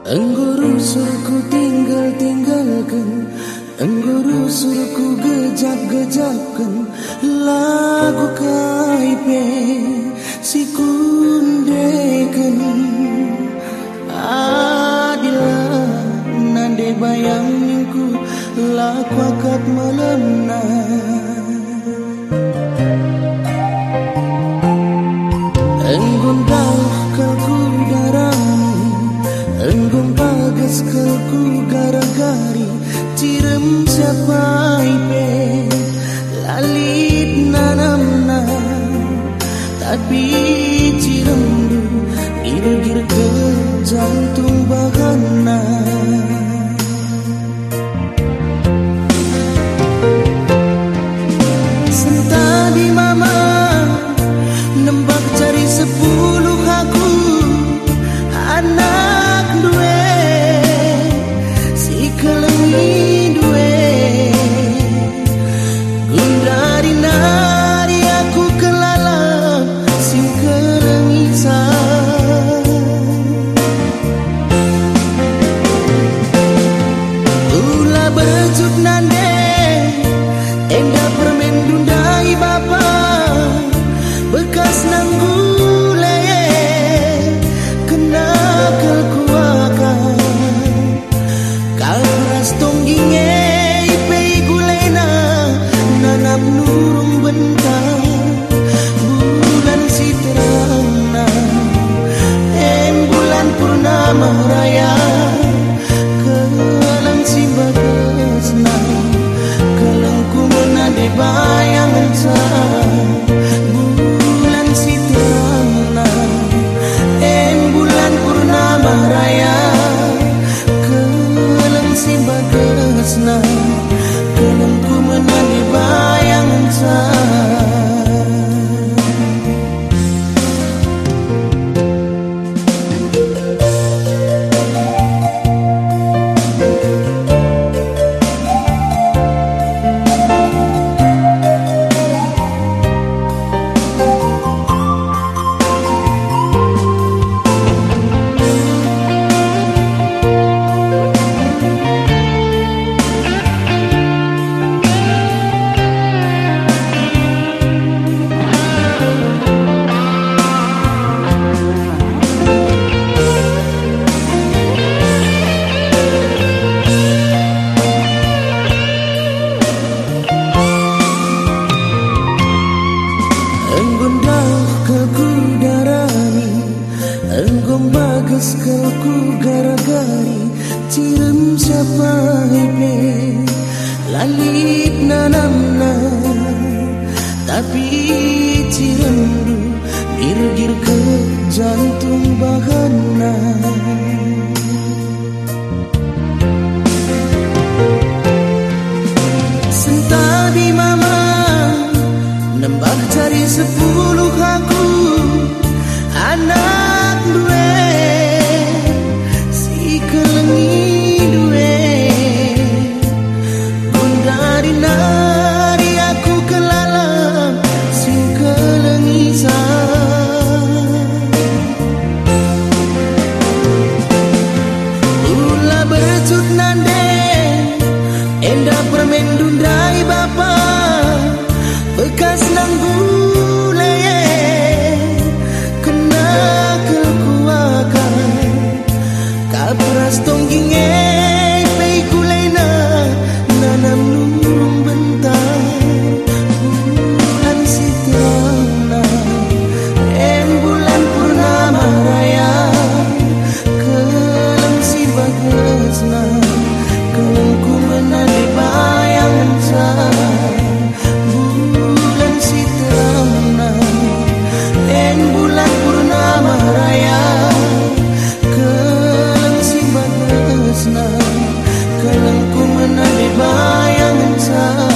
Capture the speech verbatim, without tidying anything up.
Engguru suruhku tinggal-tinggalkan, engguru suruhku gejap-gejapkan lagu kaipe si kundeken. Adilah nande bayangku laku akad malamna. Enggun dauh kalku darani, enggun bagas kalku gara-gari, cirem siapa ipe lalit nanamna. Tapi cirem du gir-gir ke jantung bahana. Sentadi mama nembak cari sepuluh aku anak duwe si kelengi duwe gundari nari aku kelalam si kelengi sa ulah bercut nande enda permen dundai bapa bekas nanggule kena kekuakan kal peras tongginge ipe gulena nanam nurung bentang bulan si terangna em bulan purnama raya kelang si bagesna kelengku menade bayangan sa raya keleng si bagesna kelengku menadi bayangan sa. Enggun dauh kalku darani, enggun bagas kalku gara-gari, cirem siapa ipe lalit nanamna. Tapi cirem du gir-gir ke jantung bahana. Sentadi mama nembak cari sepuluh aku anak duwe si kelengi duwe gundari nari aku kelalam si kelengi sa ulah bercut nande enda permen dundai bapa bekas nanggule kena kekuakan kapras tongginge pei kulena nanam nurung bentang bulan si terangna em bulan purnama raya keleng si bagesna kelengku menadi bayangan sa bulan purnama raya keleng si bagesna kelengku menadi bayangan sa.